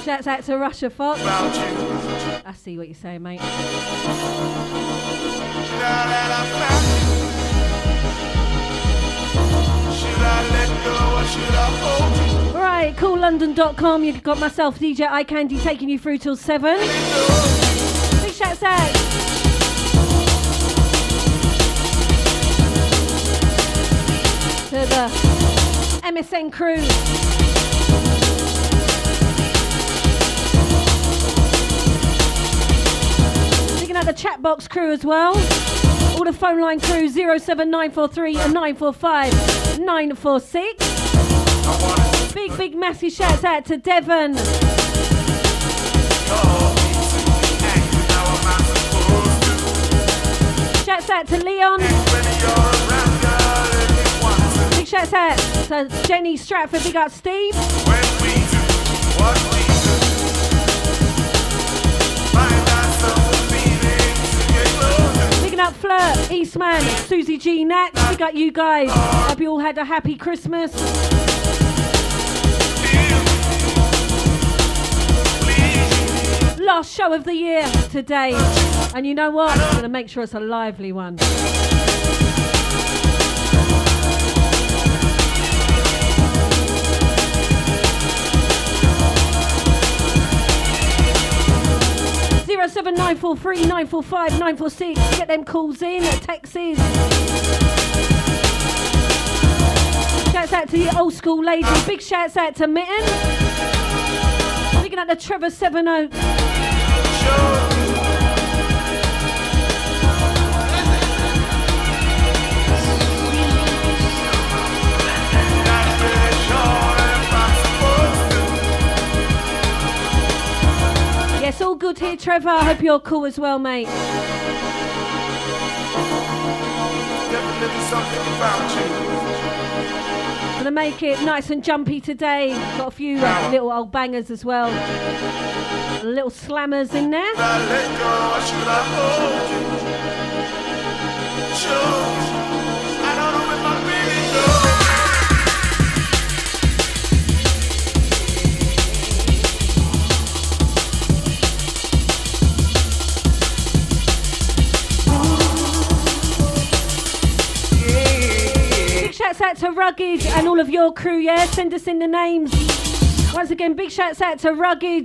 Shouts out to Russia Fox. I see what you're saying, mate. Right, coollondon.com. You've got myself, DJ Eye Candy, taking you through till 7. Big shouts out. To the MSN crew. Picking out the chat box crew as well. All the phone line crew 07943 and 945 946. Big massive shouts out to Devon. Shouts out to Leon. Big shouts out to Jenny Stratford. Big up Steve. Bigging up Flirt, Eastman, Susie G, Nat. Big up you guys. Hope you all had a happy Christmas. Last show of the year today. And you know what? I'm going to make sure it's a lively one. Zero 7943 945 946. Get them calls in, texts. Shouts out to the old school lady. Big shouts out to Mitten. Looking at the Trevor 70. Yes, all good here, Trevor. I hope you're cool as well, mate. Gonna make it nice and jumpy today. Got a few little old bangers as well. Little slammers in there. Shouts out to Rugged and all of your crew, yeah? Send us in the names. Once again, big shouts out to Rugged.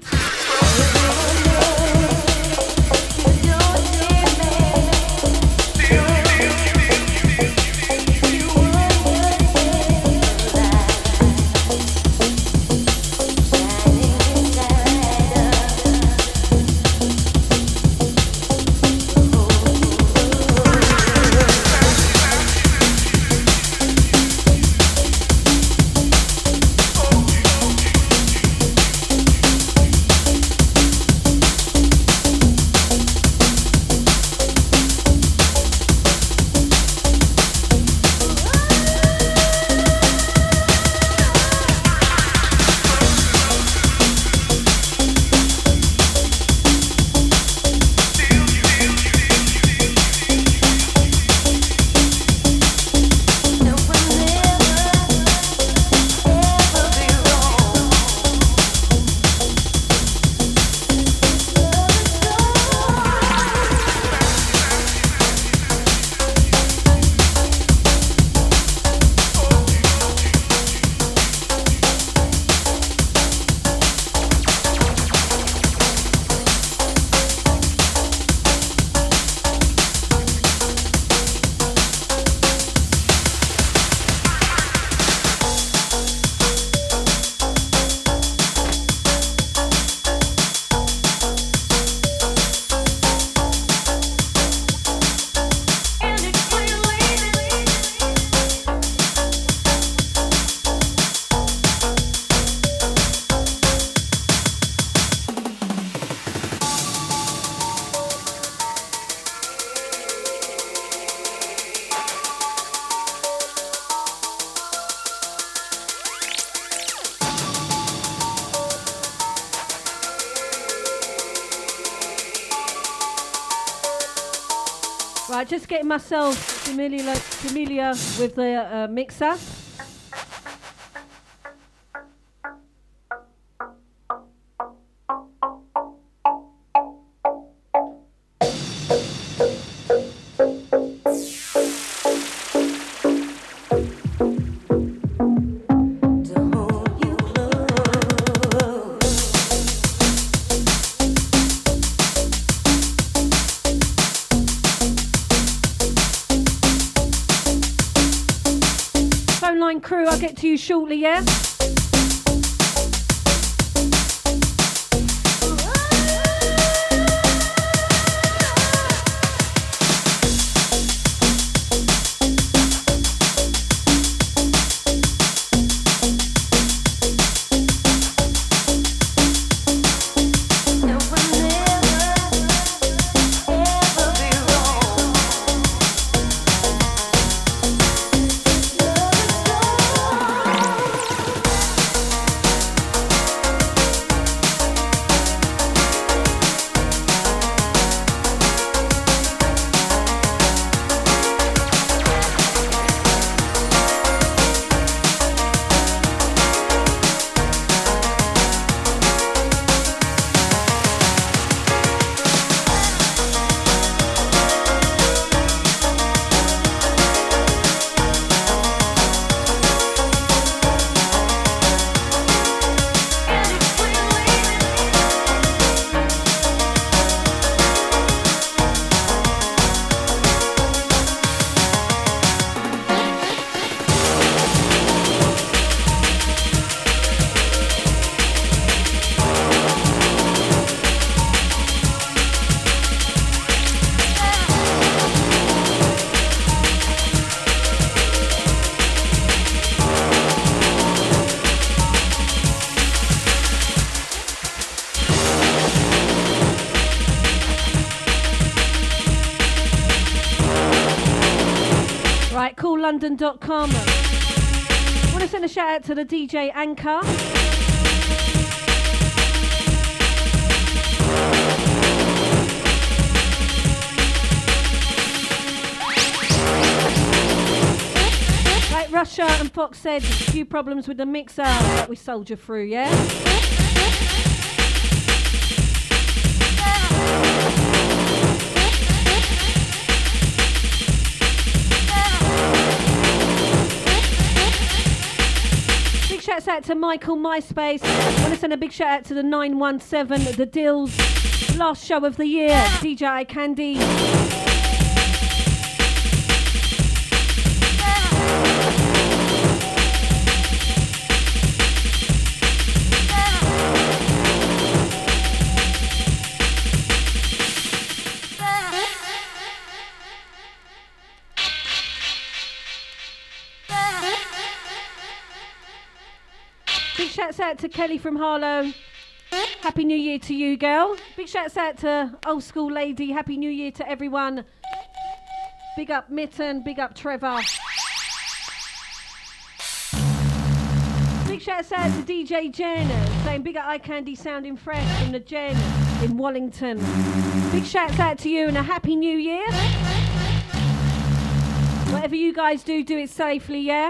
Right, just getting myself familiar with the mixer. crew, I'll get to you shortly, yeah? London.com. I want to send a shout out to the DJ Anchor. Like Russia and Fox said, a few problems with the mixer that we soldier through, yeah? Shouts out to Michael MySpace. I want to send a big shout out to the 917, the Dills, last show of the year, DJ Candy. Shouts out to Kelly from Harlow. Happy New Year to you, girl. Big shouts out to Old School Lady. Happy New Year to everyone. Big up Mitten. Big up Trevor. Big shouts out to DJ Jen saying big up Eye Candy sounding fresh from the Jen in Wallington. Big shouts out to you and a Happy New Year. Whatever you guys do, do it safely, yeah?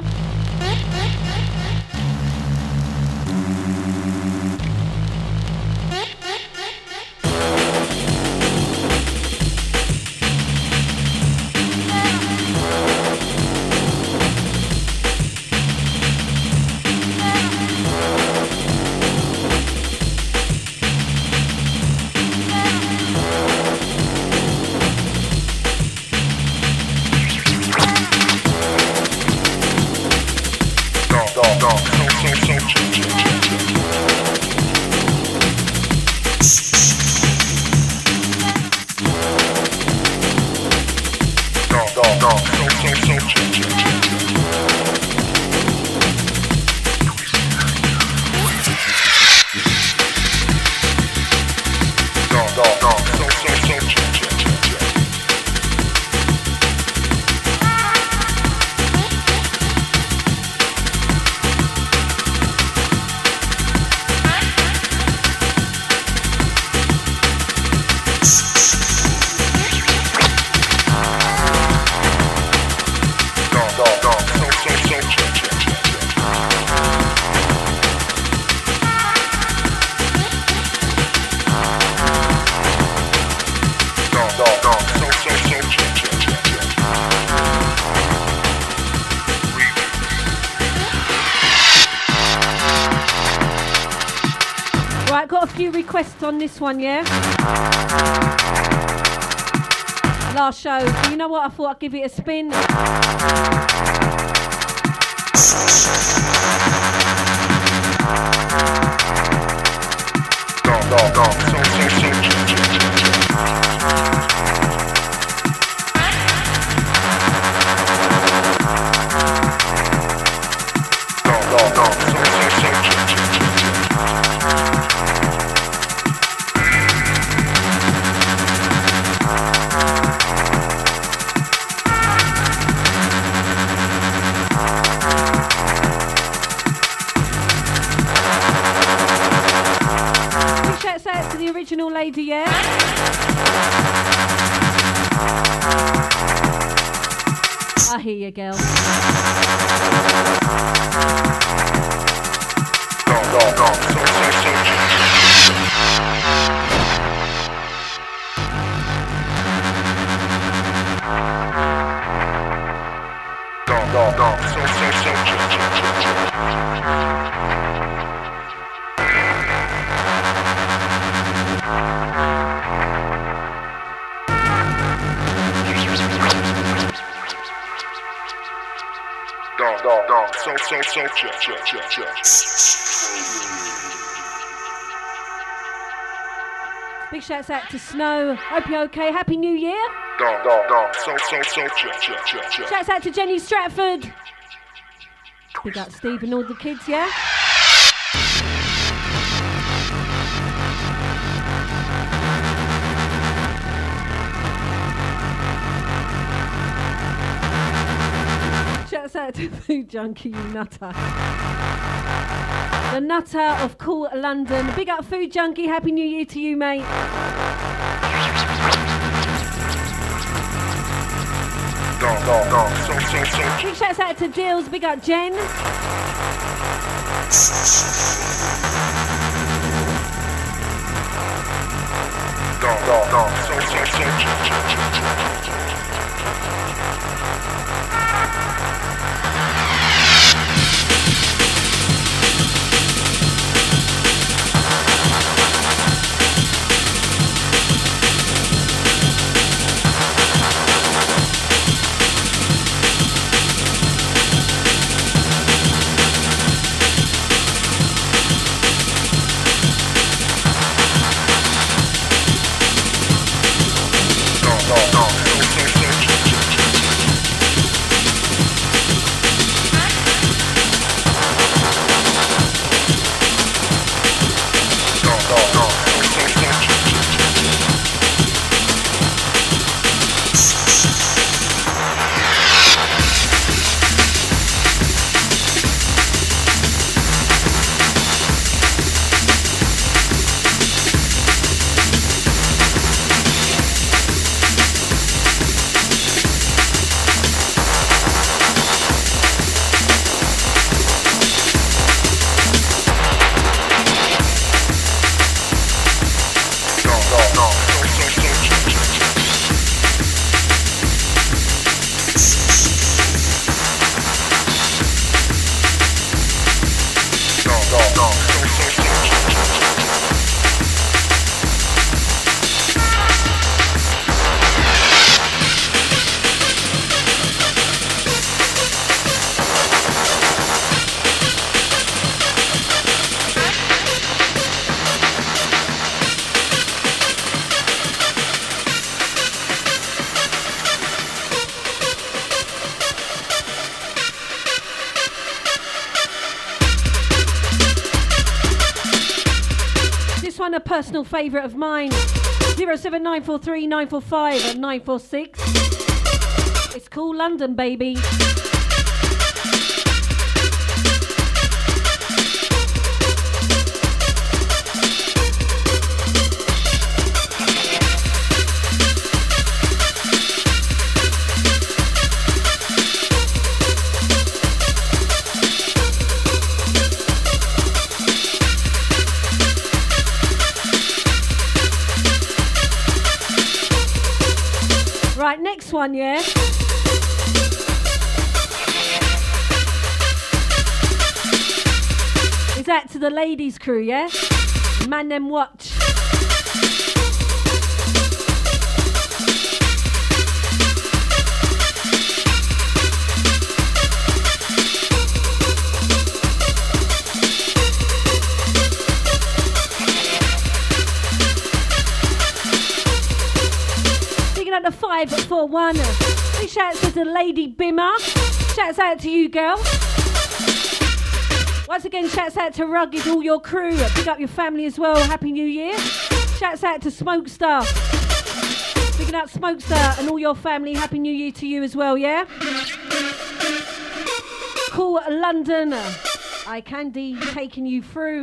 Requests on this one, yeah? Last show. So you know what? I thought I'd give it a spin. Lady, yeah? I hear you, girl. Big shouts out to Snow. Hope you're okay. Happy New Year. Shouts out to Jenny Stratford. Big up Steve and all the kids, yeah? Shouts out to Food Junkie, you nutter. The nutter of cool London. Big up Food Junkie. Happy New Year to you, mate. Big shouts out to Dills. Big up Jen. Personal favourite of mine, 07943 945 and 946. It's cool London, baby. Right, next one, yeah? Is that to the ladies crew, yeah? Man them watch. the 541. Big shouts to the Lady Bimmer. Shouts out to you, girl. Once again, shouts out to Rugged, all your crew. Big up your family as well. Happy New Year. Shouts out to Smokestar. Bigging up Smokestar and all your family. Happy New Year to you as well, yeah? Cool London. Eye Candy taking you through.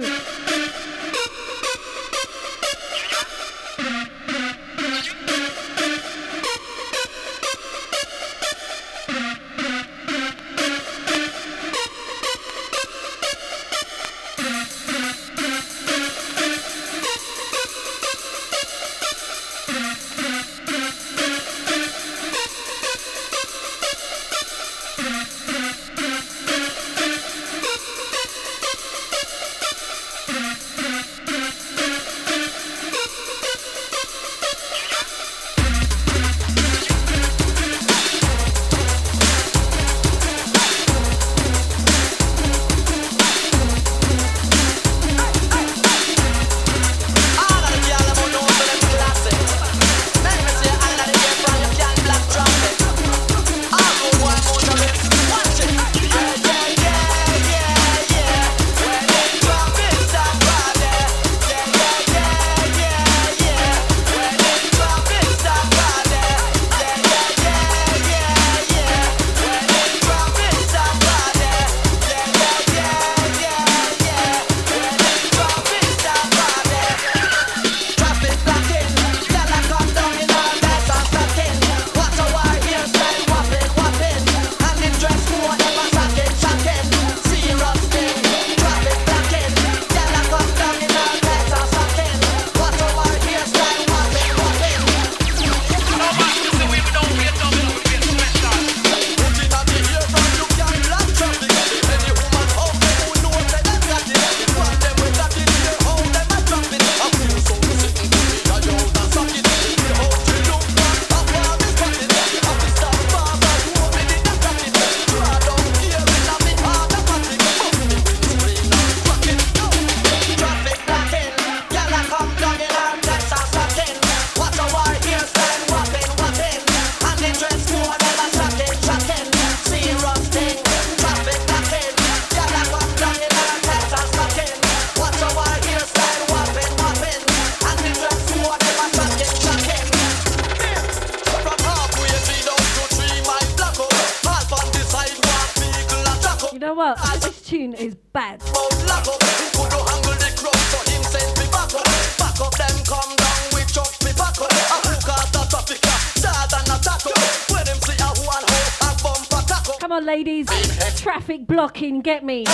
Blocking, get me.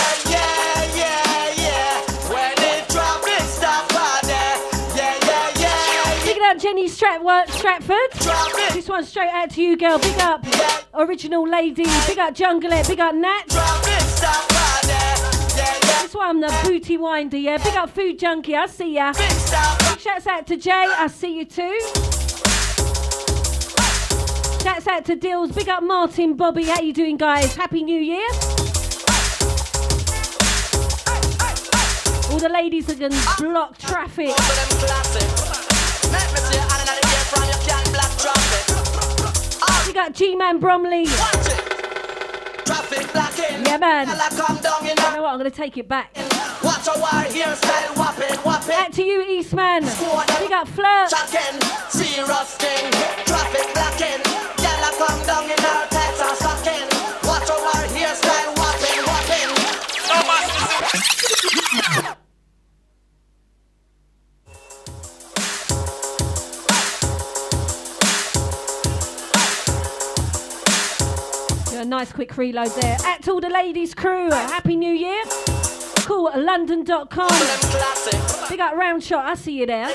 Yeah. When it traffic stop there. Yeah. Big up Jenny Stratford. This one's straight out to you, girl. Big up Original Lady. Big up Junglet. Big up Nat. This one, the Booty Winder, yeah. Big up Food Junkie. I see ya. Big shouts out to Jay. I see you too. Shouts out to Dills. Big up Martin, Bobby. How you doing, guys? Happy New Year. All the ladies are going to block traffic. We got G-Man Bromley. Yeah, man. You know what? I'm going to take it back. Back to you, Eastman. We got Flirt. A nice quick reload there. At all the ladies crew, Happy New Year. Cool, London.com. Big up Round Shot, I see you there.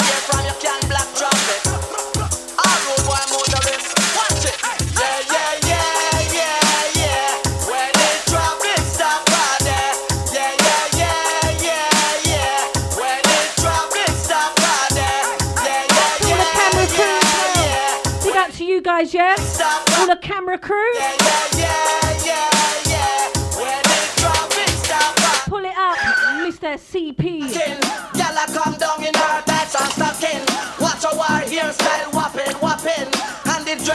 Big up to you guys, yeah? All the camera crew. Pull it up, Mr. CP. Y'all come down in our tights and stocking. Watch our hairstyle whopping. And the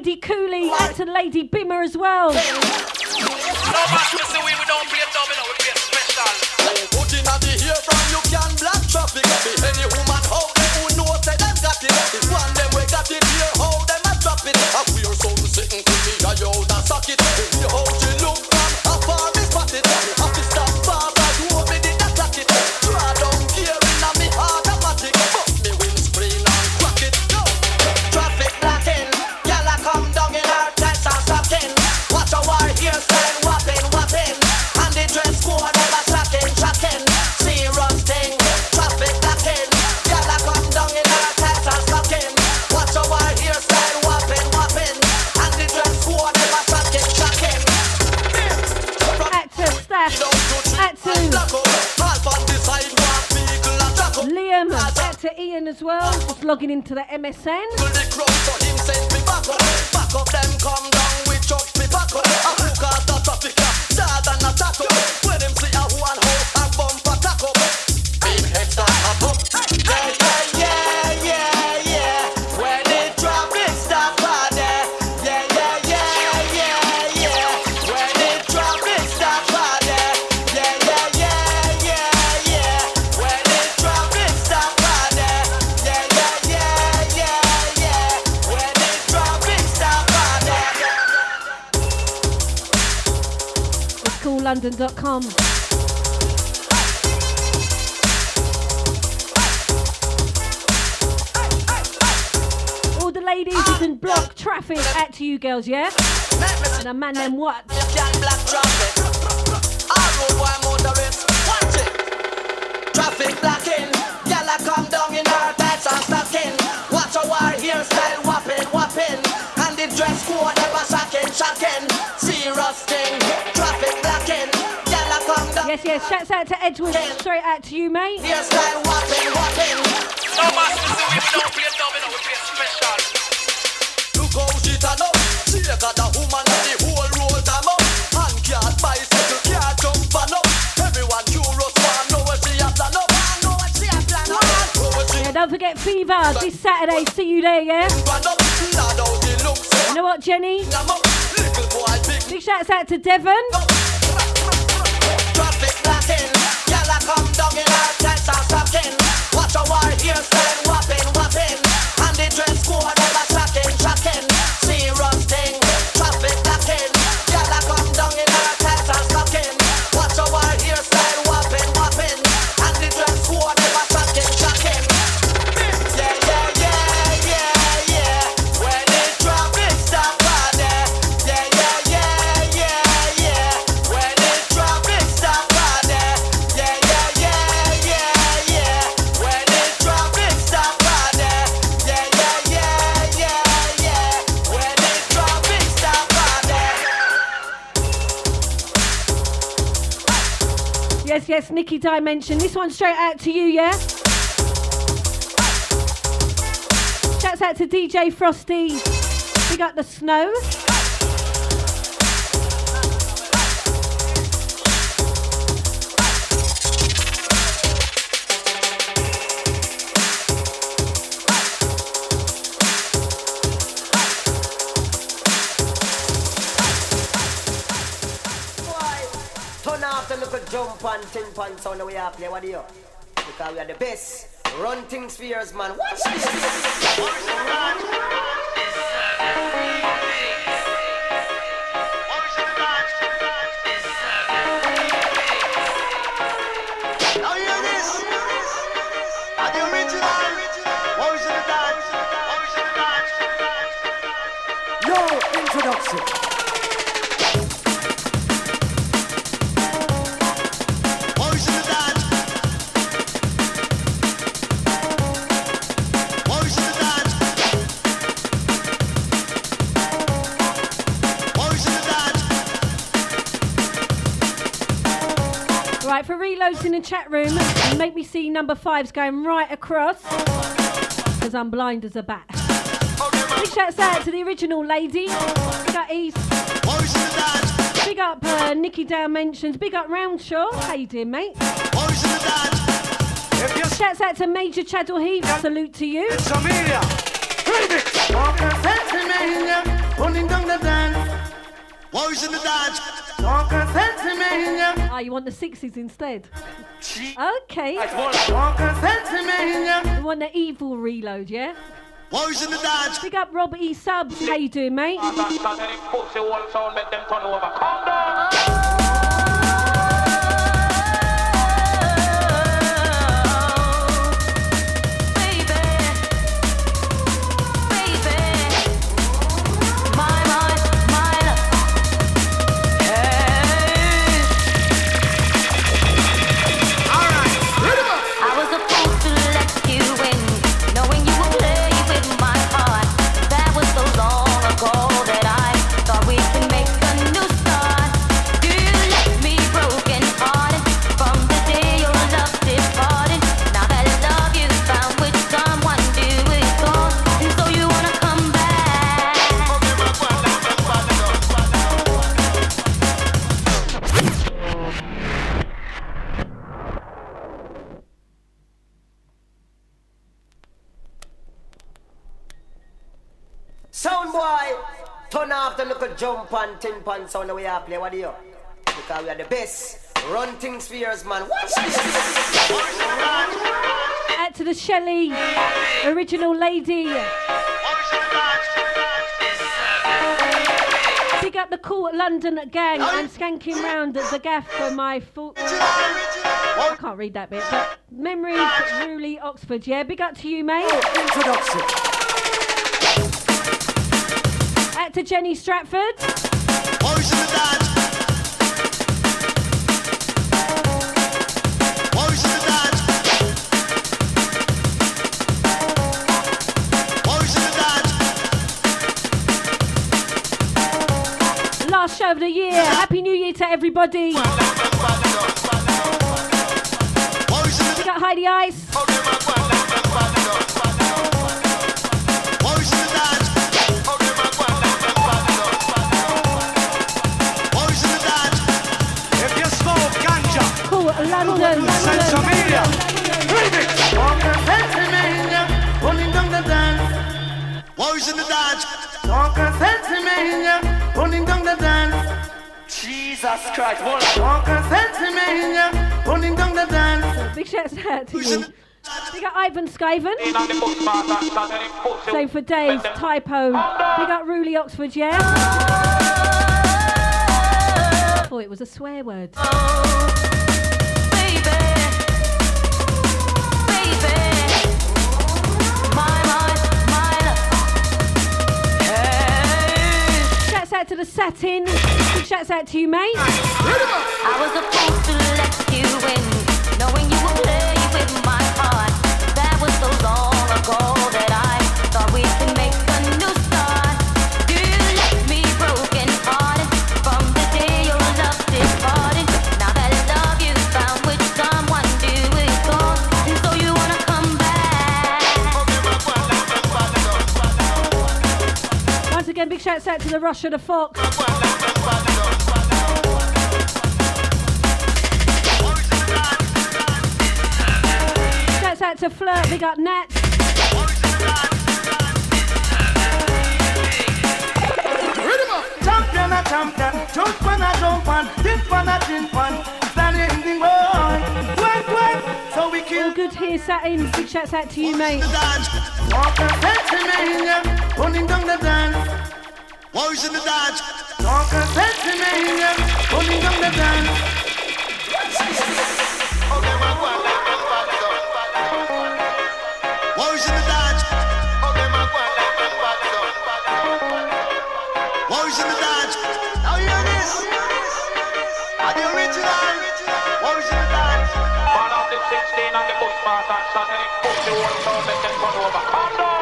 Lady Cooley, out to Lady Bimmer as well. No man, we say we don't play domino, we play special. Put in the ear from you can black traffic. Any woman out there who knows that them got it. If one them we got it here, how them a drop it. And we are so sitting to me, I yo that suck it. If you hold you look from afar, me spot it. Have to stop far, but you me did not clock it. Draw down gear in a me automatic. Bust me windscreen and crack it. Go. Traffic blocking, y'all a come down in our tents and stocking. Watch our hairstyle whopping, whopping. And the dress code never shocking, shocking. Serious thing, traffic blocking. Y'all a come down in our tents and stocking. Watch our hairstyle whopping, whopping. And the dress code never shocking, shocking. Active staff, active. Liam, out to Ian as well. Just logging into the MSN. Back up them come down with chuck me back up. A who cause the traffic start and attack up. When them see a one house a bumper tack up. Beam head start up up. Yeah, yeah, yeah, yeah. When the traffic stop there. Yeah, yeah, yeah, yeah, yeah. When the traffic stop there. Yeah, yeah, yeah, yeah, yeah. When the traffic stop there. Yeah, yeah, yeah, yeah, yeah. When the traffic stop there. It's coollondon.com. All the ladies who can block traffic, out to you girls, yeah? And a man them what? You can block traffic. All road boy motorists, watch it. Traffic blocking, y'all a come down in our tights and stocking. Watch our hairstyle whopping, whopping. And the dress code ever shocking, shocking. Serious thing, traffic blocking. Y'all a come down. Yes, yes, shouts out to Edward, straight out to you, mate. Hairstyle whopping, whopping. No man, we say we don't play domino, we play special. Look how she turn up. She got a woman and the whole road jam up. Hand can't bicycle, can't jump and up. Everyone curious want know what she a plan up. Know what she a plan up. Know what she Yeah, don't forget Fever this Saturday. See you there, yeah? plan up. Lad how she looks. You know what, Jenny? Jam up. Little boy big Big shouts out to Devon. up. Traffic blocking. Y'all a come down in our tents and stocking. Watch our hairstyle whopping, whopping. And the dress code never shocking, shocking. Serious thing. Traffic blocking. Y'all a come down in our tents and stocking. Watch our hairstyle whopping, whopping. And the dress code never shocking, shocking. Yeah, yeah, yeah, yeah, yeah. When the traffic stop there. Yeah, yeah, yeah, yeah, yeah. When the traffic stop there. Yeah, yeah, yeah, yeah, yeah. When the traffic stop there. Yeah, yeah, yeah, yeah, yeah. When the traffic stop there. Yes, yes, Nikki Dimension. This one's straight out to you, yeah? Shouts out to DJ Frosty. We got the snow. Turn off the little jump and tin pan sound that we have play. What do you? Because we are the best. Run things for yours, man. Watch this. Now hear this. Are the original? What is the dance? No introduction. What is the dance? What is the dance? What is the dance? Right, for reloads in the chat room, make me see number 5's going right across. Because I'm blind as a bat. Big shouts out to the original lady. Big up East. What is the dance? Big up Nikki Down Mentions. Big up Roundshaw. How you doing, mate? What is the dance? Shouts out to Major Chaddle Heath. Salute to you. Amelia. Remix. running down the dance. Boys in the dance. Talk and sense. Ah, you want the 60s instead? Okay. Talk and sense. You want the evil reload, yeah? Boys in the dance. Big up Rob E Subs. How you doing, mate? Sound boy, turn off the little jump and tin pan sound that we are play. What do you? Because we are the best. Run things for yours, man. Watch this. Out to the Shelley, original lady. Big up the cool London gang. I'm skanking round the gaff for my full. I can't read that bit, but memories, Ruley, Oxford. Yeah, big up to you, mate. Introduction. Out to Jenny Stratford. Boys in the dance. Boys in the dance. Boys in the dance. Last show of the year. Happy New Year to everybody. Boys in the Big up Heidi Ice. Boys in the dance. Boys in the dance. If you smoke ganja, Cool London. Sensamilia. Remix. Talk and sense, running down the dance. Boys in the dance. Talk and sense, running down the dance. Jesus Christ, what? Talk and sense, running down the dance. Big shouts out to you. Big up Ivan Skyven. Same for Dave, Typo. Big up Ruley Oxford, yeah? I thought it was a swear word. Shouts out to the Satin. Big shouts out to you, mate. I was supposed to let you in, knowing you would play with my heart. That was so long ago that I thought we could make a new start. You left me broken hearted from the day your love departed. Now that love you found with someone new is gone, and so you wanna come back. Once again, big shouts out to the Rush of the Fox. Shouts out to Flirt, big up Nat. Champion a champion, jump on a jump on, tip on a tip on, standing boy. Wait, so we All kill good here, Satin. Big shouts out to you, mate. the dance. Talk and sense, running down the dance. Boys in the dance. Talk and sense, running down the dance. Boys in the dance. Boys in the dance. Now hear this. Are the original? Boys in the dance. Man of the 16 and the bush part and shot and it put the whole town, make them run over. Calm down.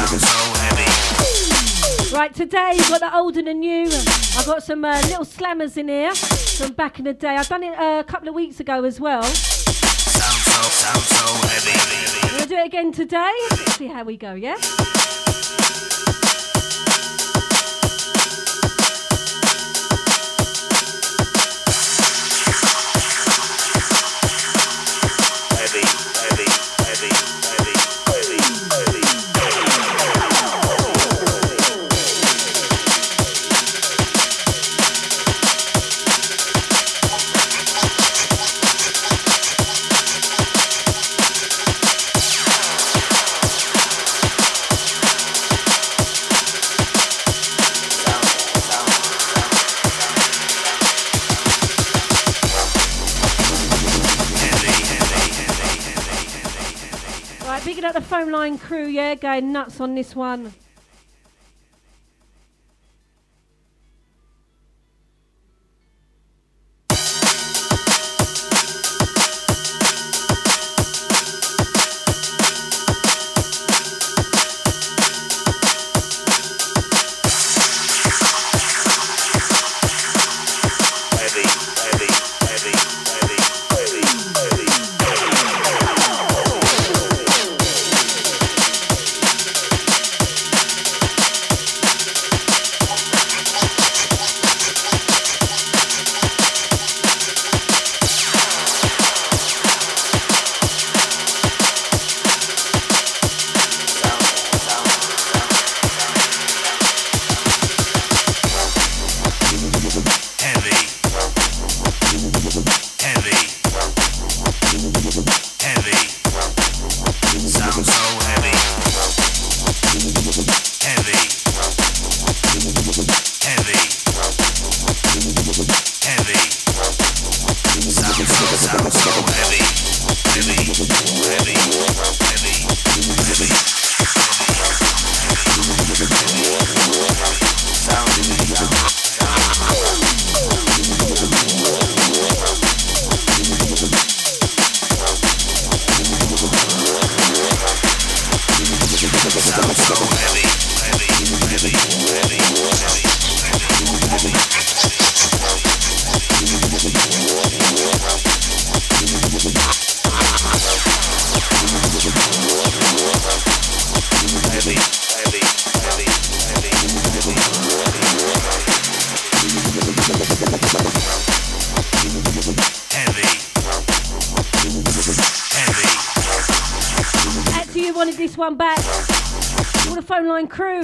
Right, today you've got the old and the new. I've got some little slammers in here from back in the day. I've done it a couple of weeks ago as well. Sound so heavy. I'm going to do it again today. Let's see how we go, yeah? The phone line crew, yeah, going nuts on this one. One back. All the phone line crew.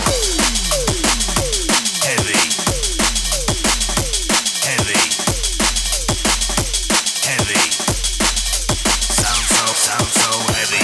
Sound so heavy.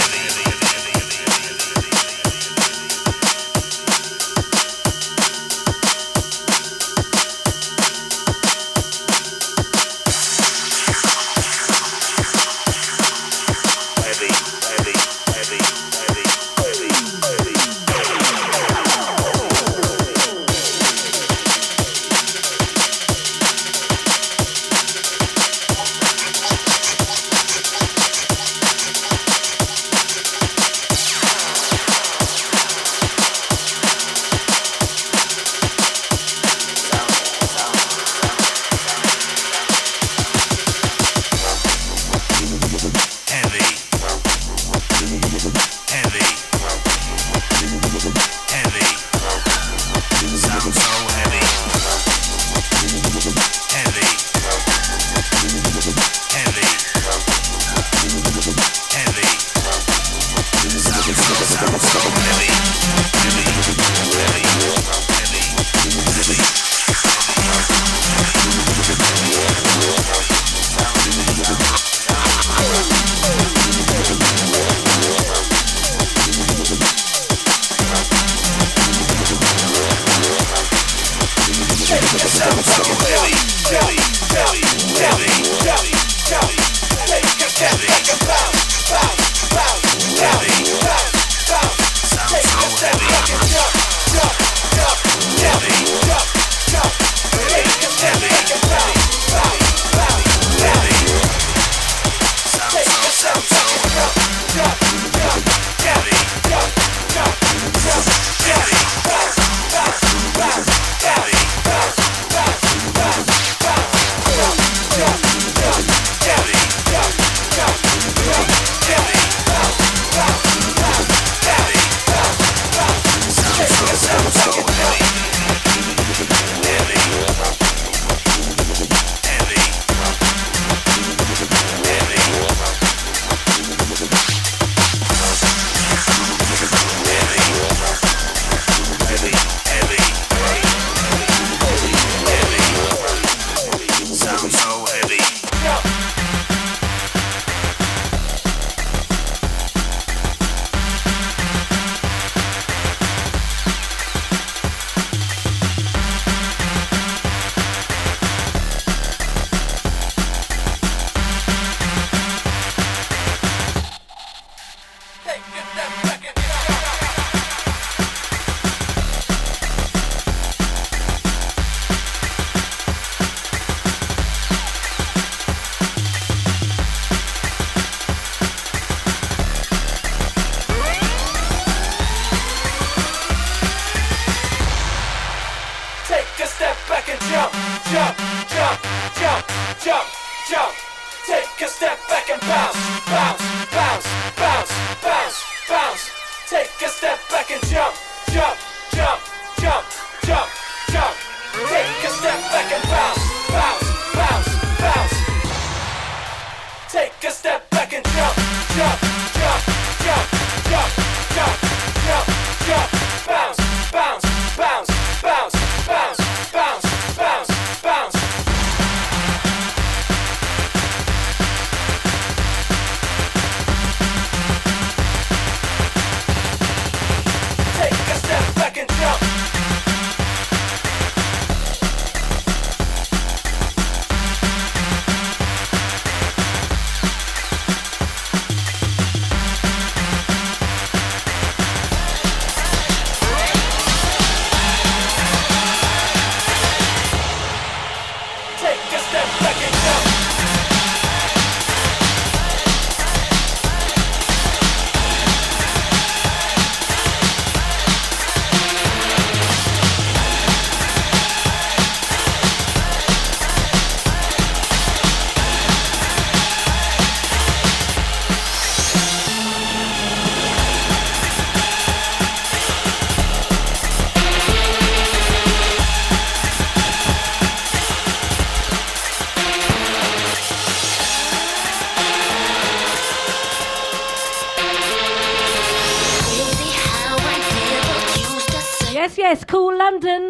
and jump, jump, jump, jump, jump, jump. Take a step back and bounce, bounce, bounce, bounce, bounce, bounce. Take a step back and jump, jump, jump, jump, jump, jump. Take a step back and bounce, bounce, bounce, bounce. Take a step back and jump, jump, jump, jump, jump, jump, jump, jump. Bounce, bounce, bounce, bounce, bounce, bounce, bounce, bounce. Take a step back and jump. Take a step back and jump. Yes, yes, cool London.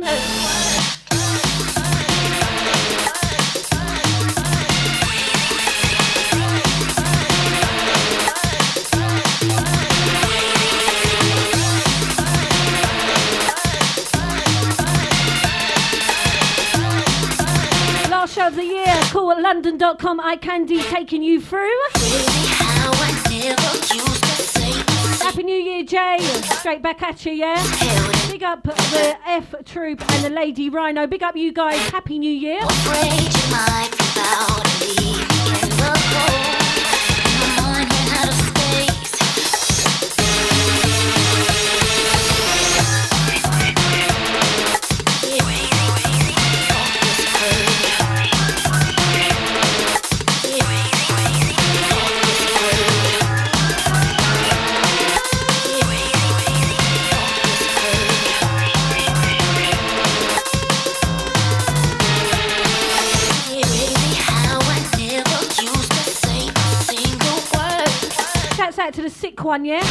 Last show of the year, cool at london.com, iCandy taking you through. Happy New Year, Jay. Straight back at you, yeah? Big up the F Troop and the Lady Rhino. Big up you guys. Happy New Year. Shouts out to the sick one, yeah?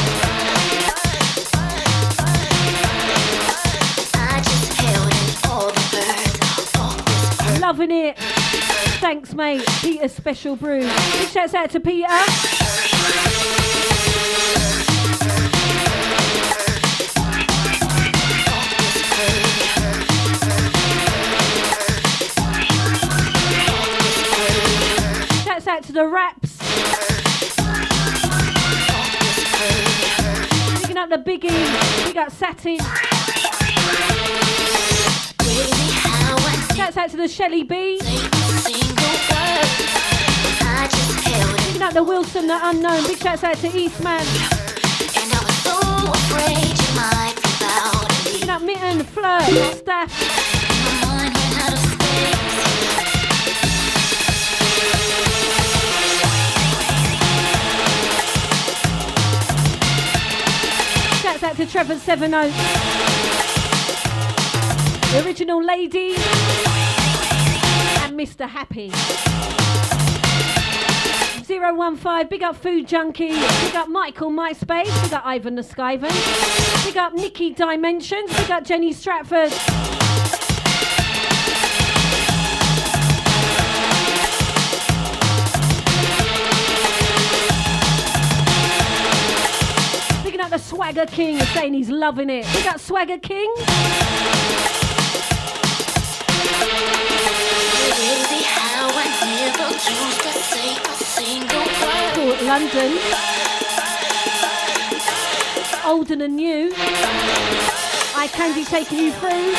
Loving it. Thanks, mate. Peter's Special Brew. Big shouts out to Peter. Shouts out to the Raps. Picking up the biggie. Big up Satin. Shouts out to the Shelly B. Picking up the Wilson, the Unknown. Big shouts out to Eastman. Picking up Mitten, Flirt, Staff. Shouts out to Trevor Seven Oaks. The Original Lady. And Mr. Happy. 015, big up Food Junkie. Big up Michael MySpace. Big up Ivan the Skyvan. Big up Nikki Dimensions. Big up Jenny Stratford. Picking up the Swagger King and saying he's loving it. Big up Swagger King. Port London. Older than new. iCandy taking you through.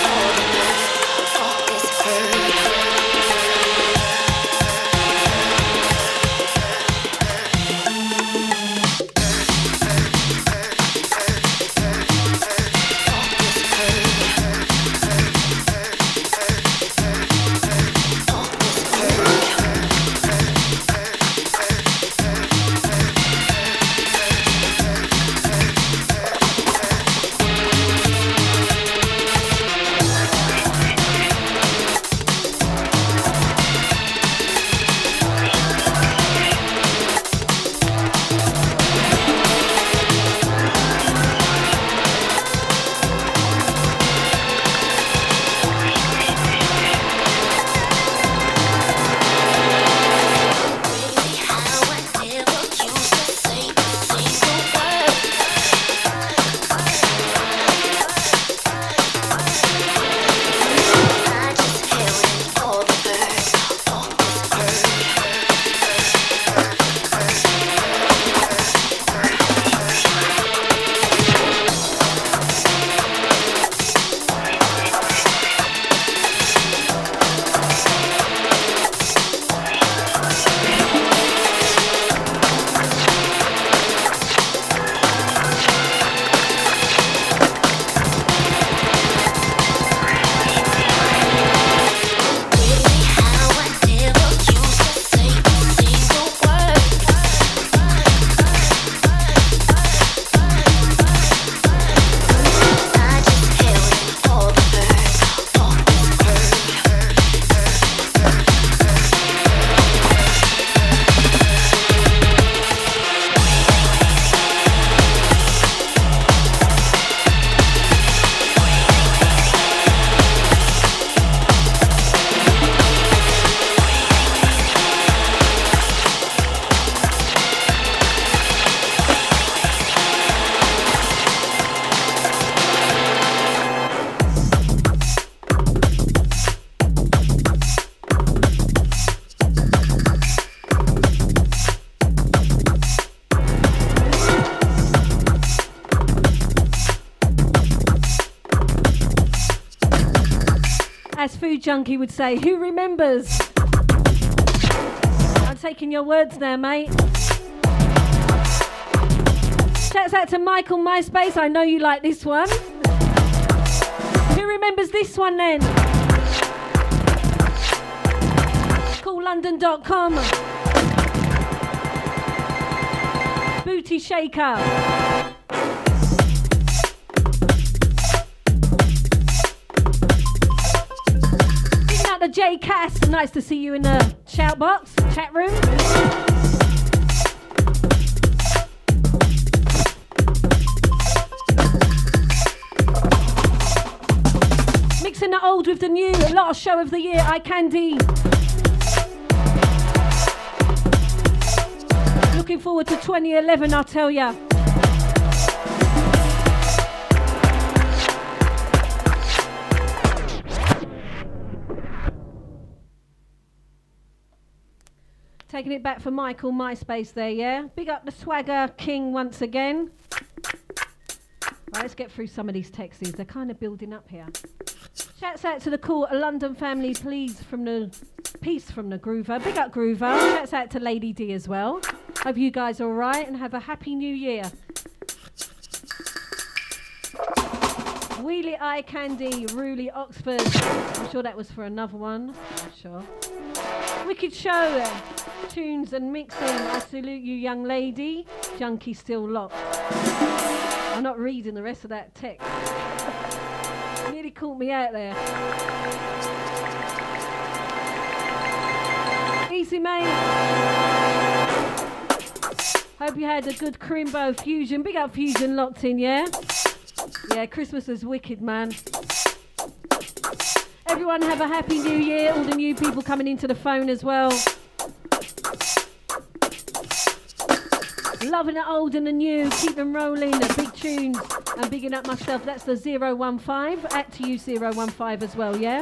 As Food Junkie would say, who remembers? I'm taking your words there, mate. Shouts out to Michael MySpace. I know you like this one. Who remembers this one then? CallLondon.com. Booty Shaker. Picking out the J Cass. Nice to see you in the shout box, chat room. Mixing the old with the new, last show of the year, Eye Candy. Looking forward to 2011, I'll tell ya. Taking it back for Michael MySpace there, yeah? Big up the Swagger King once again. Right, let's get through some of these texts. They're kind of building up here. Shouts out to the cool London family, please, from the Peace from the Groover. Big up Groover. Shouts out to Lady D as well. Hope you guys are alright and have a happy new year. Wheelie Eye Candy, Ruley Oxford. I'm sure that was for another one. I'm sure. Wicked show. Tunes and mixing. I salute you, young lady. Junkie still locked. I'm not reading the rest of that text. Nearly caught me out there. Easy, mate. Hope you had a good Crimbo Fusion. Big up Fusion locked in, yeah? Yeah, Christmas is wicked, man. Everyone have a happy new year. All the new people coming into the phone as well. Loving the old and the new. Keep them rolling. The big tunes. I'm bigging up myself. That's the 015. At to you 015 as well, yeah?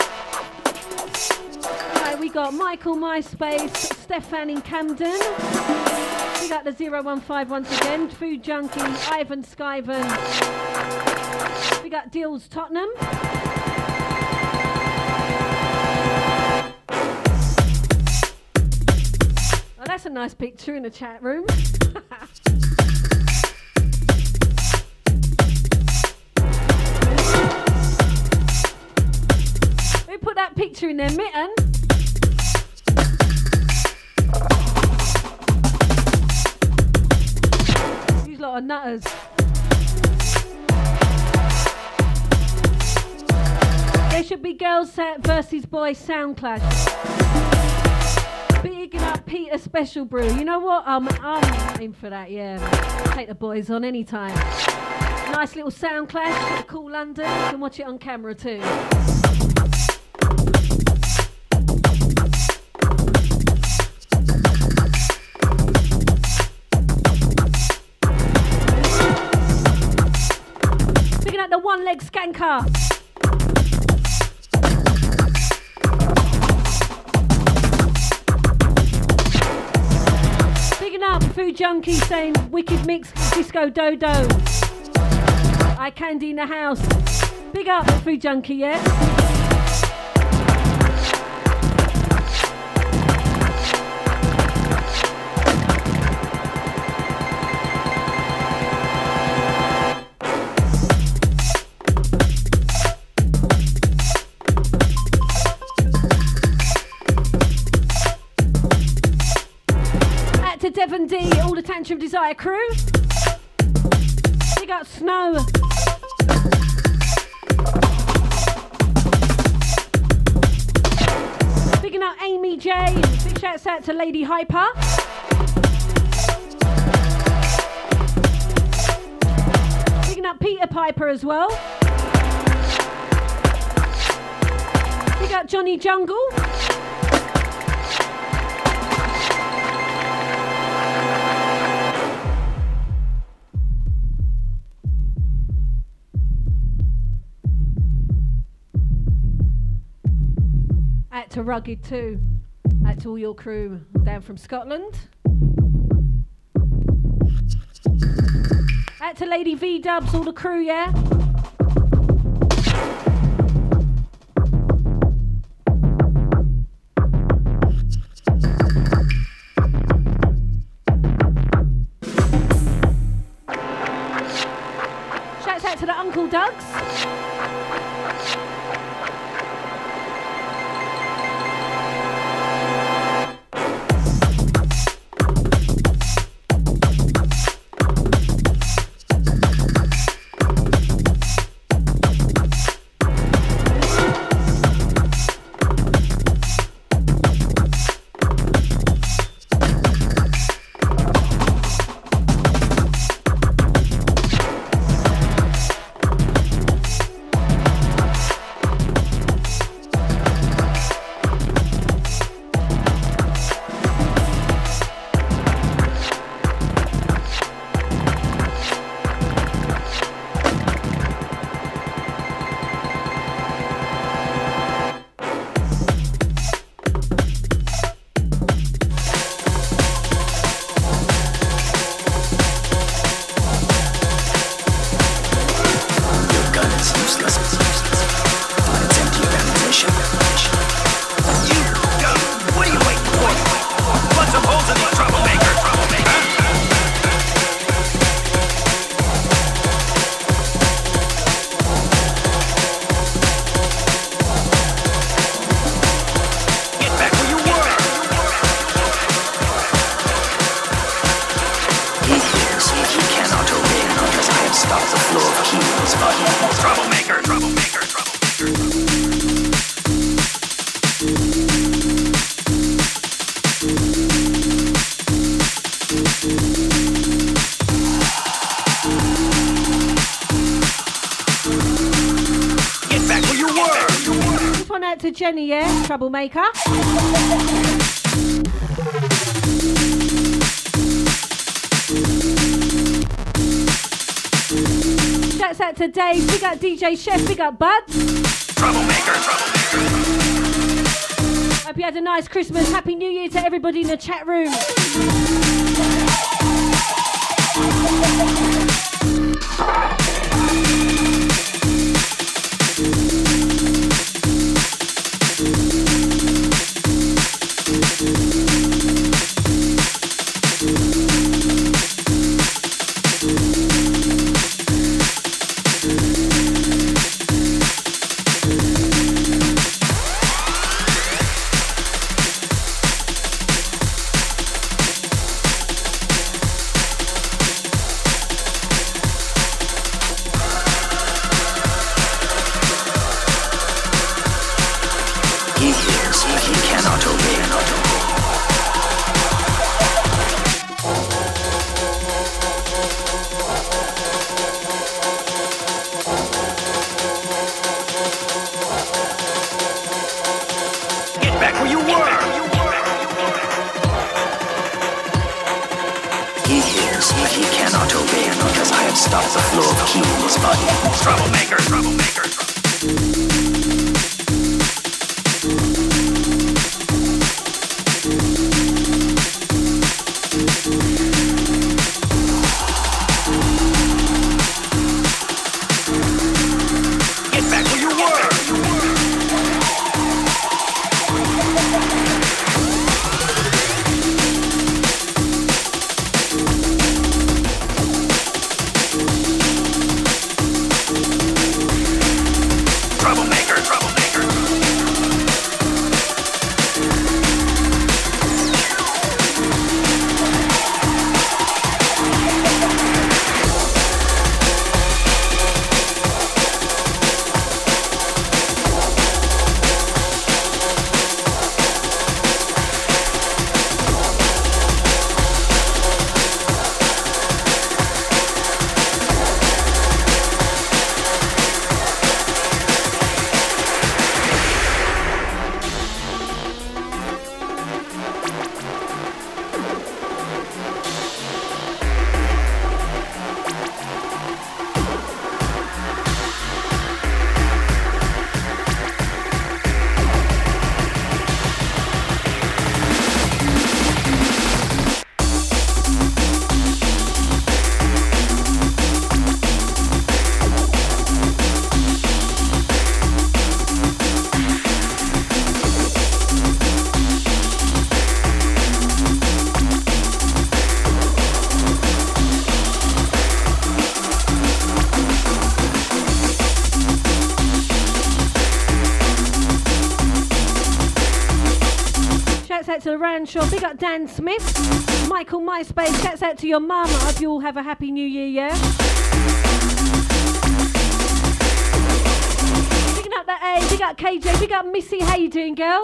Right, we got Michael MySpace, Stefan in Camden. We got the 015 once again. Food Junkie, Ivan Skyven. We got Deals Tottenham. Oh, that's a nice picture in the chat room. We put that picture in there, Mitten. These lot of nutters. There should be girls versus boys sound clash. Bigging up Peter Special Brew. You know what? I'm in for that, yeah. Take the boys on anytime. Nice little sound clash. Cool London. You can watch it on camera too. Picking up the one-leg skanker. Up Food Junkie saying wicked mix disco dodo. Eye Candy in the house. Big up Food Junkie, yeah? Devon D, all the Tantrum Desire crew. Big up Snow. Bigging up Amy J. Big shouts out to Lady Hyper. Bigging up Peter Piper as well. Big up Johnny Jungle. Out to Rugged too. Out to all your crew down from Scotland. Out to Lady V Dubs, all the crew, yeah? Jenny, yeah? Troublemaker. Shouts out to Dave, big up DJ Chef, big up Bud. Troublemaker. Hope you had a nice Christmas. Happy New Year to everybody in the chat room. to the Ranshaw. Big up Dan Smith. Michael MySpace. Shouts out to your mum. I hope you all have a happy new year, yeah? Big up that A. Big up KJ. Big up Missy. How you doing, girl?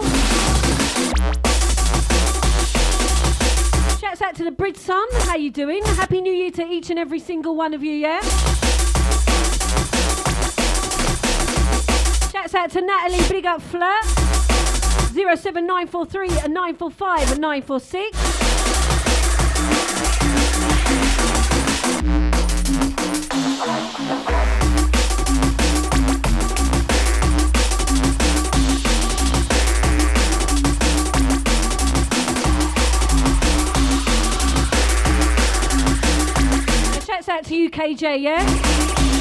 Shouts out to the Bridge Son. How you doing? Happy New Year to each and every single one of you, yeah? Shouts out to Natalie. Big up Flirt. 07943 945 946. Shouts out to you, KJ, yeah?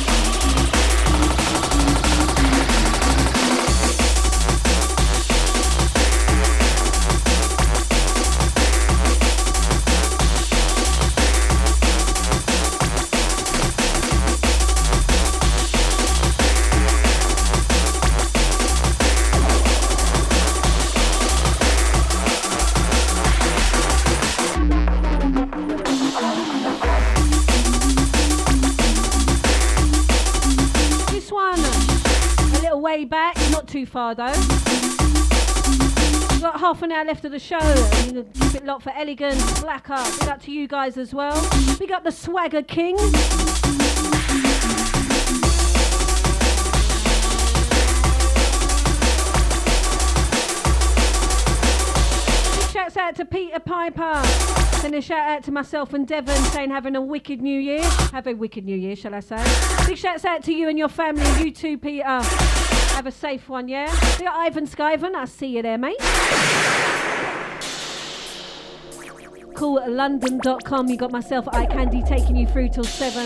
Way back, not too far though. We've got half an hour left of the show. Keep it locked for Elegance, Black Up. Big up to you guys as well. Big up the Swagger King. Big shouts out to Peter Piper. Send a shout out to myself and Devon saying having a wicked new year. Have a wicked new year, shall I say. Big shouts out to you and your family. You too, Peter. Have a safe one, yeah? Big up Ivan Skyven. I'll see you there, mate. Cool at london.com. You got myself, Eye Candy, taking you through till 7.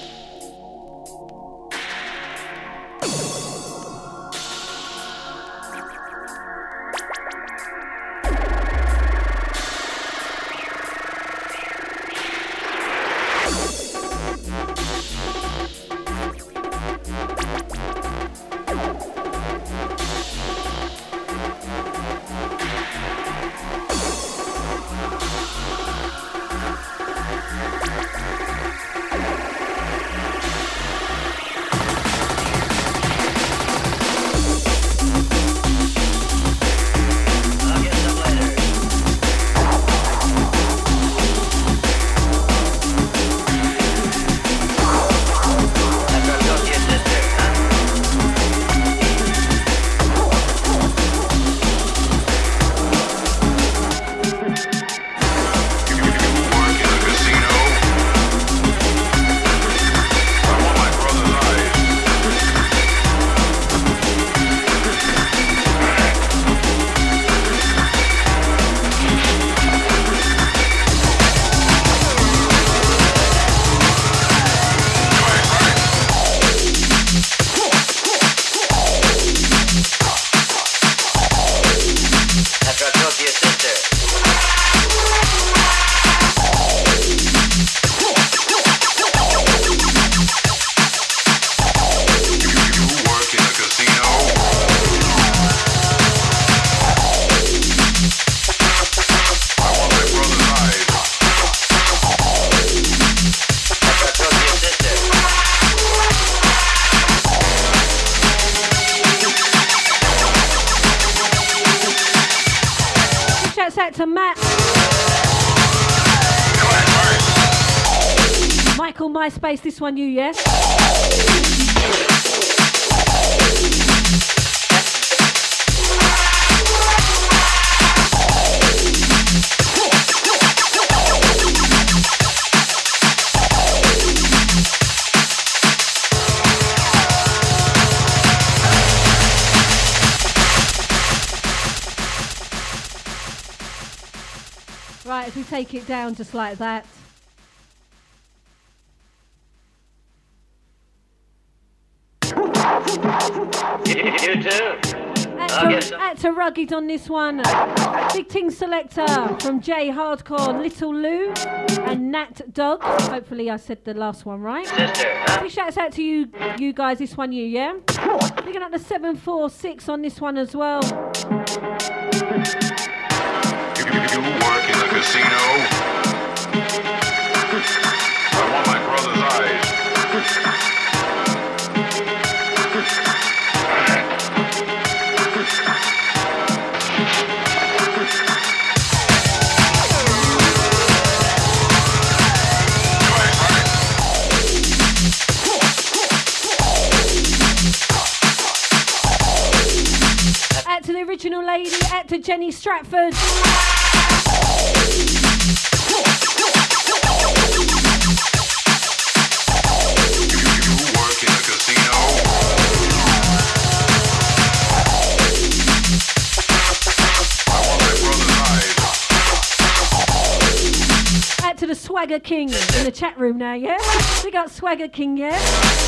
To Matt. Michael MySpace, this one you, yes? Right, if we take it down just like that. You too. Actor Rugged on this one. Big Ting Selector from J Hardcore, Little Lou and Nat Dog. Hopefully I said the last one right. Sister, huh? Big shouts out to you guys, this one you, yeah? Picking up the 746 on this one as well. You work in the casino? I want my brother's eyes. Out to the original lady, out to Jenny Stratford. Out to the Swagger King in the chat room now, yeah? We got Swagger King, yeah?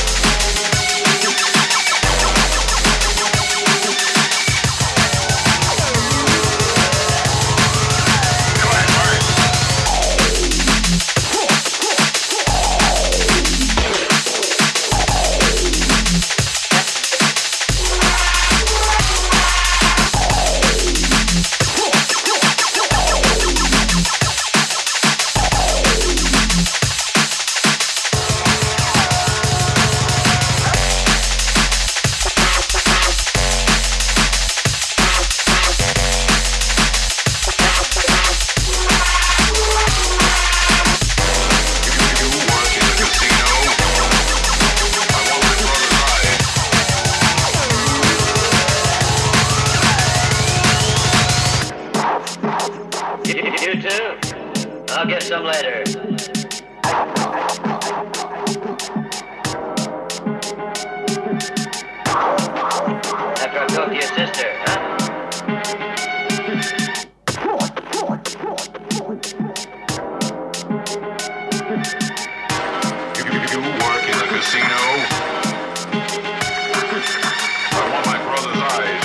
You too? I'll get some later. After I talk to your sister, huh? You work in the casino? I want my brother's eyes.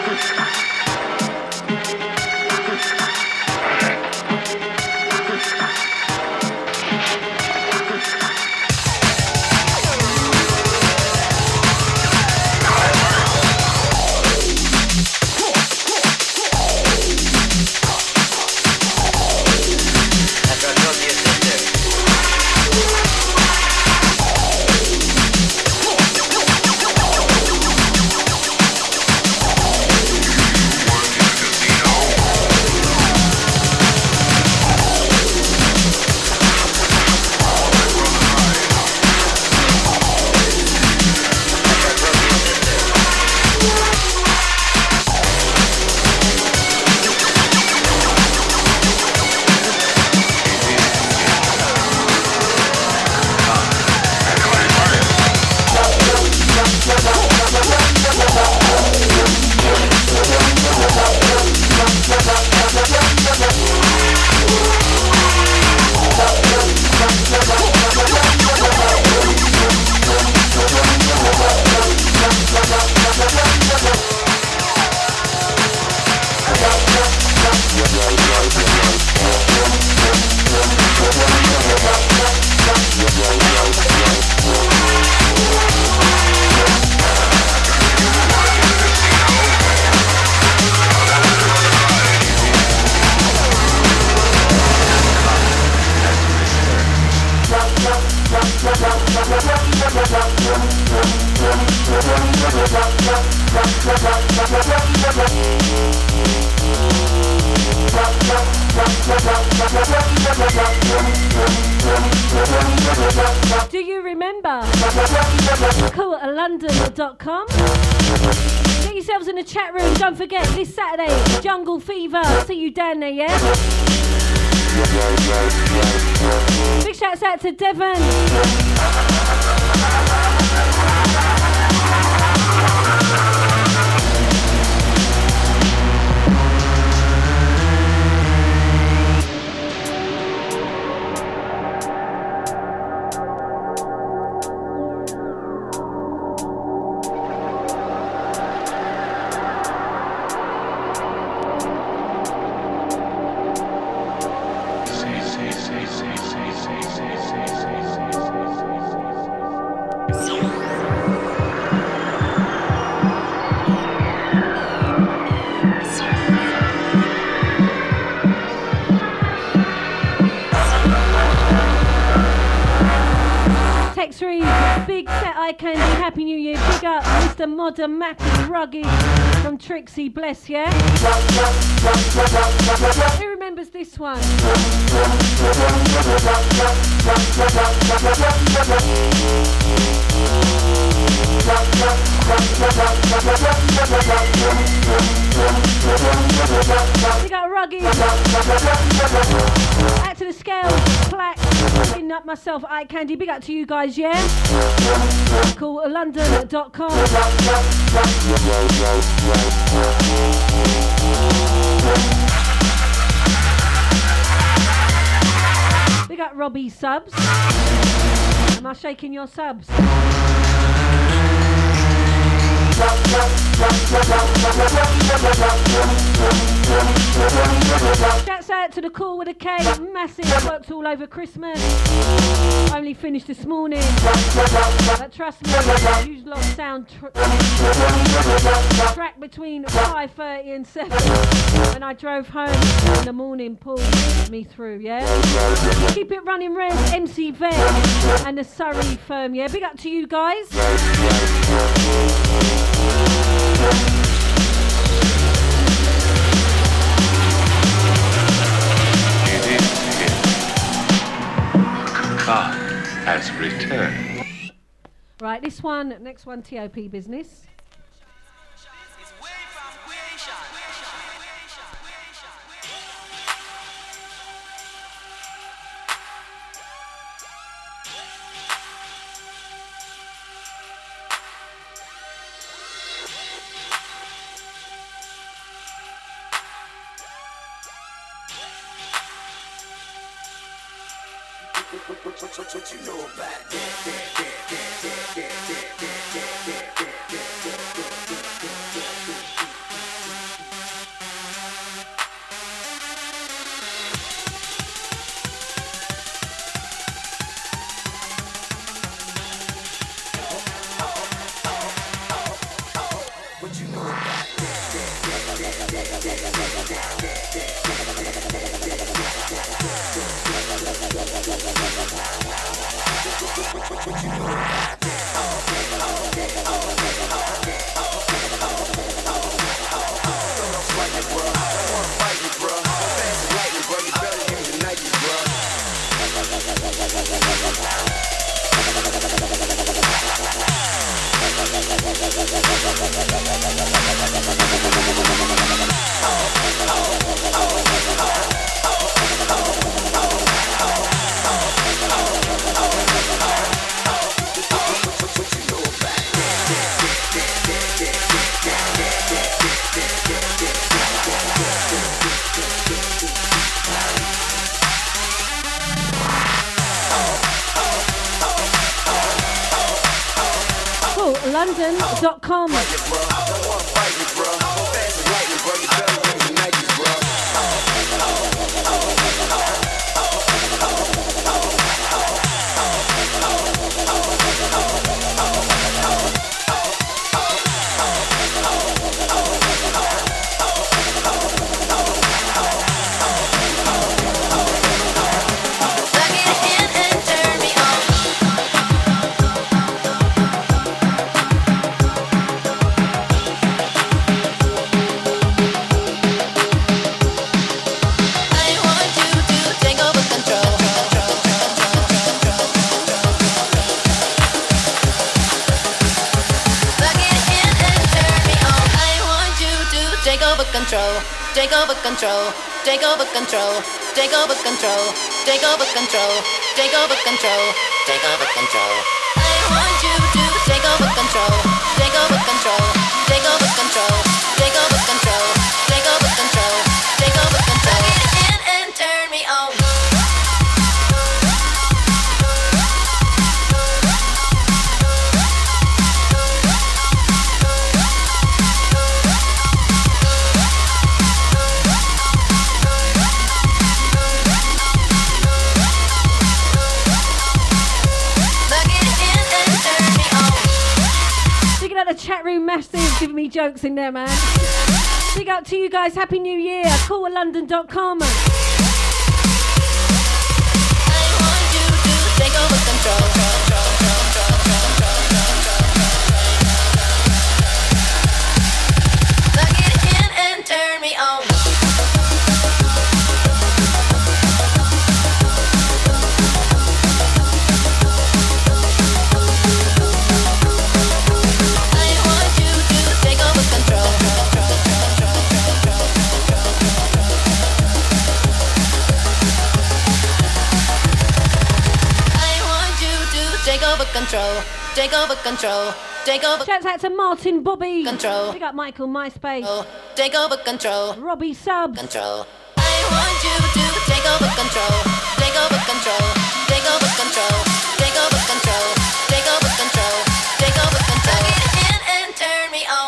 Do you remember? Cool at London.com. Get yourselves in the chat room. Don't forget this Saturday, Jungle Fever. See you down there, yeah? Big shouts out to Devon. Candy, Happy New Year. Big up Mr. Modern Mackie Rugged from Trixie, bless, yeah? Who remembers this one? We got Rugged. Out to the scale, plaque, hitting up myself, Ike Candy. Big up to you guys, yeah? Cool, London.com. We got Robbie subs. Am I shaking your subs? Shouts out to the Call with a K, massive, worked all over Christmas. Only finished this morning. But trust me, used a lot of sound track between 5:30 and 7. When I drove home in the morning, pulled me through, yeah? Keep it running red, MC Vet and the Surrey firm, yeah? Big up to you guys. God has returned. Right, this one, next one, TOP business. What you know about that? London.com. Take over control, take over control, take over control, take over control, take over control, take over control. I want you to take over control, take over control, take over control, take over control, take over control, take over control. Get in and turn me on. The chat room massive, giving me jokes in there, man. Big up to you guys, Happy New Year. Call London.com. I want you to take over control. control, take over control, take over. Shouts out to Martin Bobby. Control. Pick up Michael MySpace. Take over control. Robbie Subs. Control. I want you to take over control, take over control, take over control, take over control, take over control, take over control. Get in and turn me on.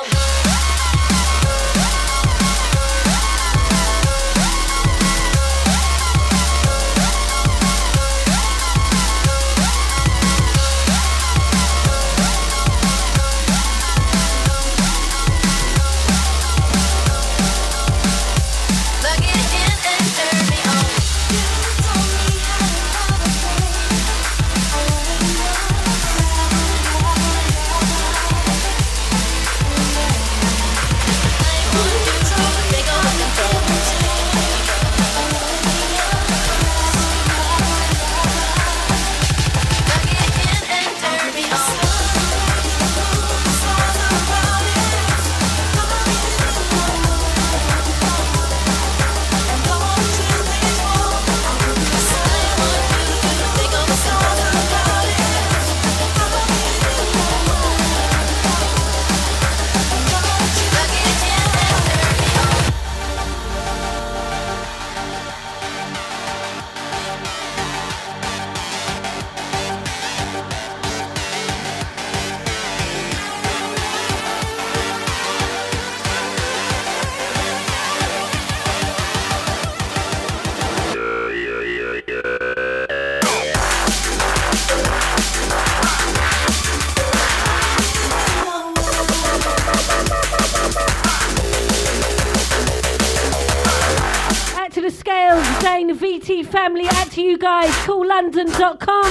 VT family, out to you guys. CoolLondon.com.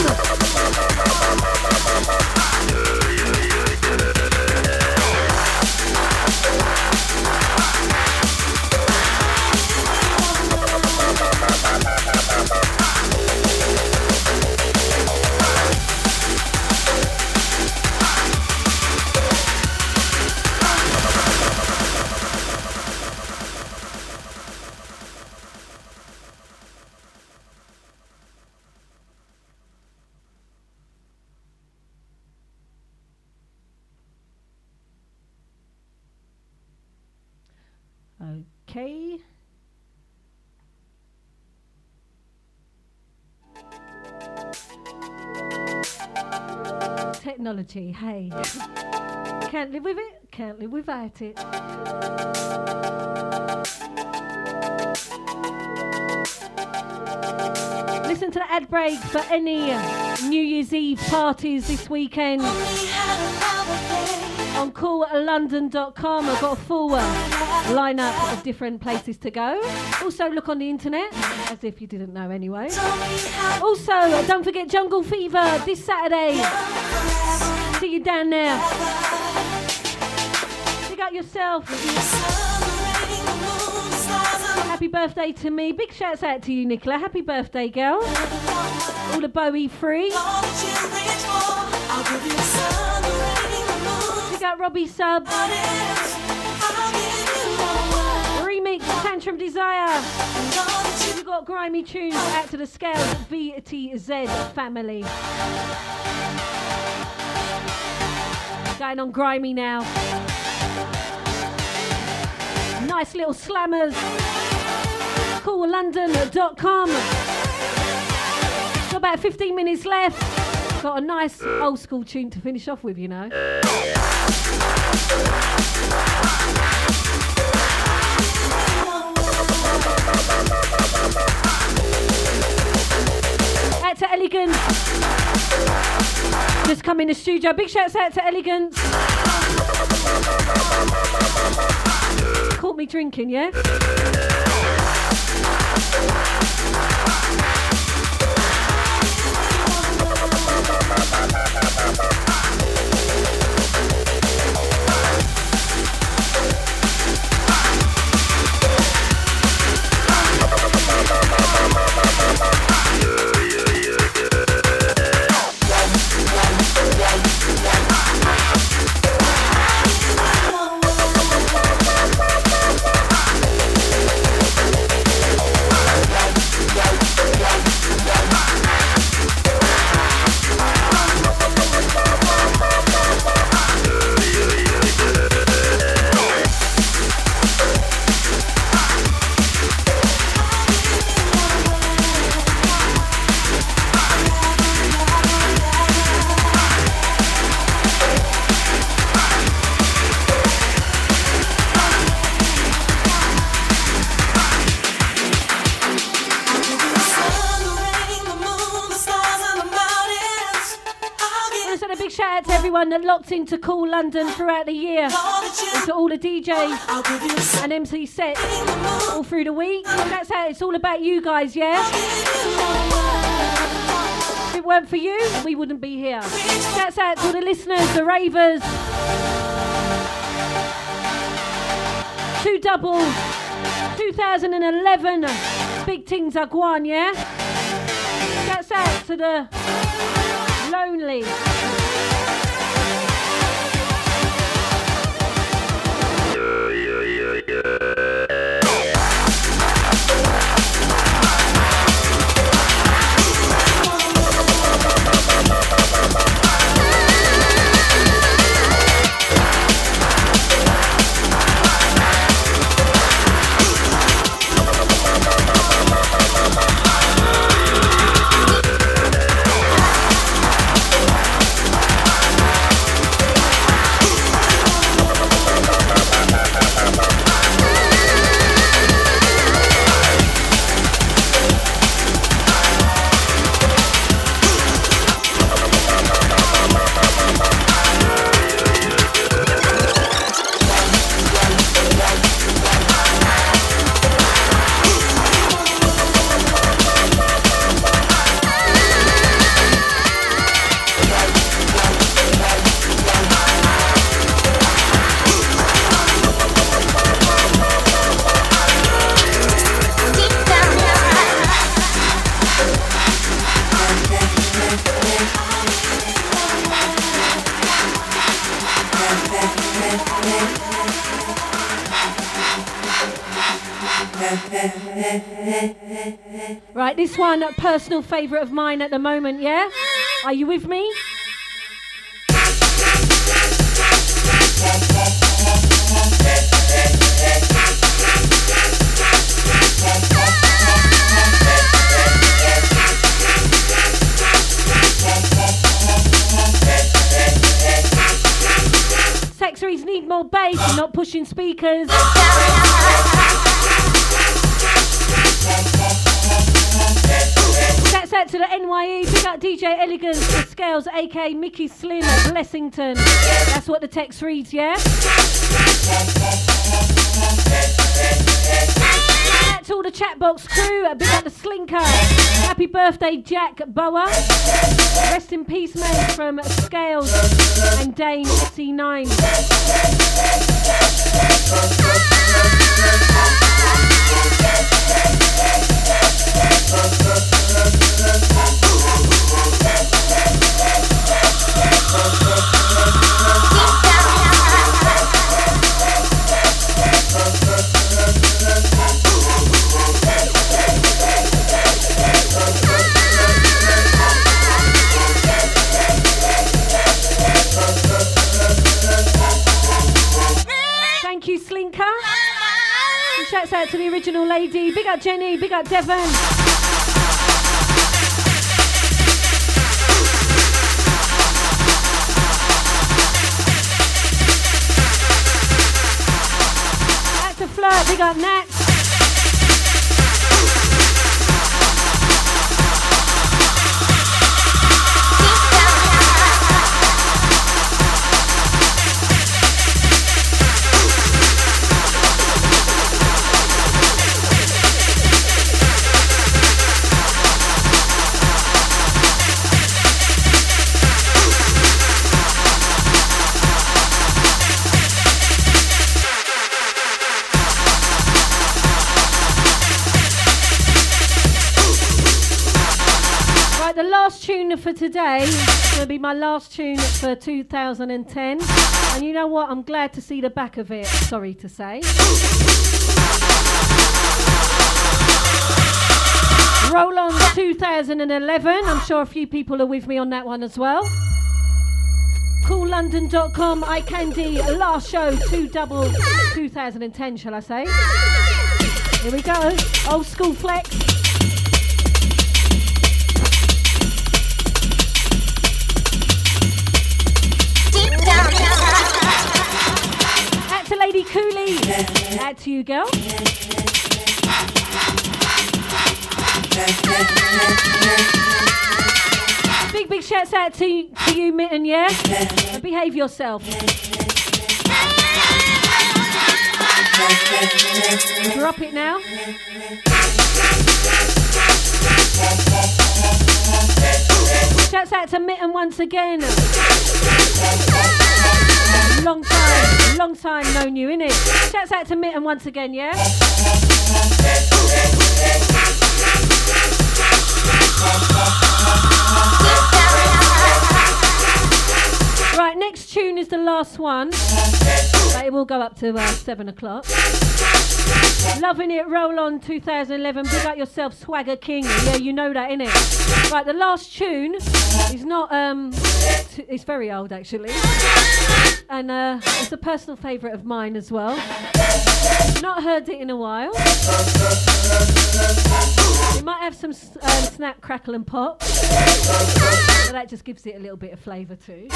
Okay. Technology, hey. Can't live with it, can't live without it. Listen to the ad break for any New Year's Eve parties this weekend. On CoolLondon.com, I've got a full lineup of different places to go. Also, look on the internet, as if you didn't know anyway. Also, don't forget Jungle Fever this Saturday. See you down there. Dig up yourself. Happy birthday to me. Big shouts out to you, Nicola. Happy birthday, girl. All the Bowie free. Got Robbie Sub. Remix Tantrum Desire. We've got grimy tunes out to the scales. VTZ family. Going on grimy now. Nice little slammers. CoolLondon.com. Got about 15 minutes left. Got a nice old school tune to finish off with, you know. Out to Elegance. Just come in the studio. Big shouts out to Elegance. Caught me drinking, yeah? everyone that locked into Cool London throughout the year, and to all the DJs and MC sets all through the week. That's how it's all about you guys, yeah? If it weren't for you, we wouldn't be here. That's out to the listeners, the ravers. 2011, big things are gone, yeah? That's out to the lonely. Right, this one, a personal favourite of mine at the moment, yeah? Are you with me? Sexeries need more bass, you're not pushing speakers. That's out to the NYE, big up DJ Elegance, the Scales, aka Mickey Slim at Blessington. That's what the text reads, yeah? That's all the Chatbox crew, big up the Slinker. Happy birthday, Jack Bower. Rest in peace, man, from Scales and Dane C9. Thank you, Slinker. And shouts out to the original lady. Big up Jenny, big up Devon. Flirt, big up Nat. The last tune for today is going to be my last tune for 2010, and you know what, I'm glad to see the back of it, sorry to say. Roll on 2011, I'm sure a few people are with me on that one as well. CoolLondon.com, iCandy, last show 2010, shall I say. Here we go, old school flex. Out to Lady Cooley. Out to you, girl. Big shouts out to you, Mitten, yeah? And behave yourself. Drop it now. Shouts out to Mitten once again. Long time known you, innit? Shouts out to Mitten once again, yeah? Right, next tune is the last one. But it will go up to 7 o'clock. Loving it, roll on 2011. Big up yourself, Swagger King. Yeah, you know that, innit? Right, the last tune is not, it's very old actually. And it's a personal favourite of mine as well. Not heard it in a while. It might have some snap, crackle and pop. But that just gives it a little bit of flavour too.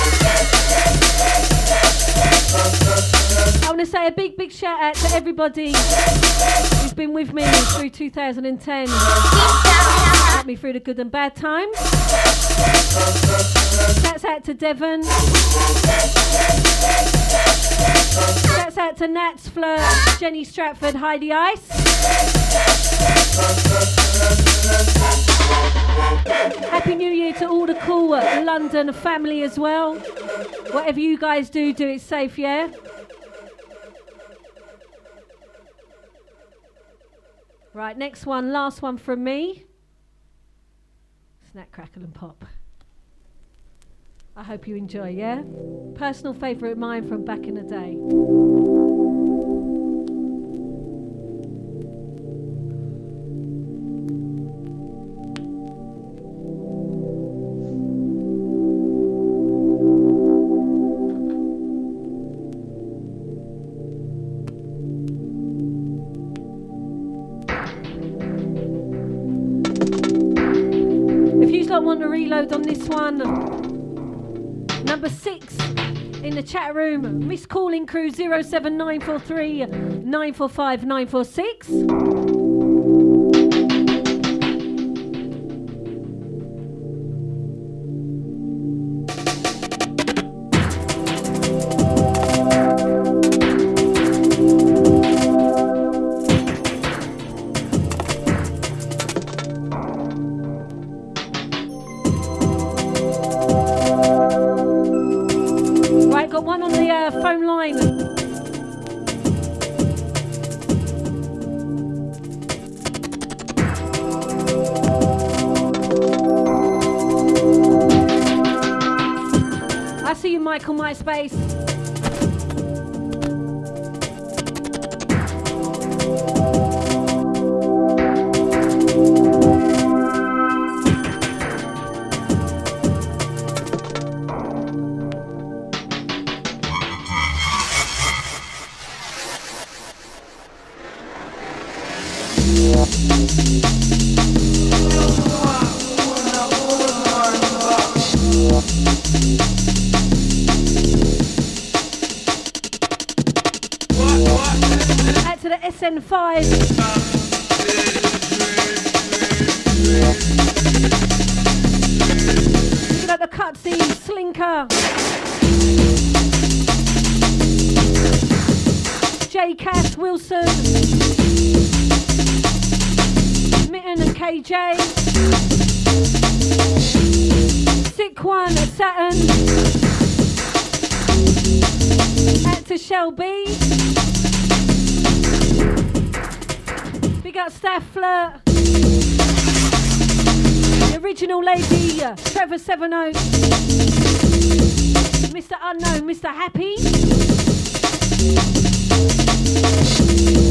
I want to say a big shout out to everybody who's been with me through 2010. Helped me through the good and bad times. Shouts out to Devon. Shouts out to Nats, Fleur, Jenny Stratford, Heidi Ice. Happy New Year to all the cool London family as well. Whatever you guys do it safe, yeah? Right, next one, last one from me. Snack, crackle and pop. I hope you enjoy, yeah? Personal favourite of mine from back in the day. If you don't want to reload on this one, number 6 in the chat room, Miss Calling Crew 07943 945 946. Phone line. I see you, Michael MySpace. Out to the SN5. Looking at the cutscene, Slinker. J. Cass Wilson. Mitten and KJ. Sick One at Saturn. Out to Shelby. Big up Staff Flirt. The original lady, Trevor Sevenoaks. Mr. Unknown, Mr. Happy.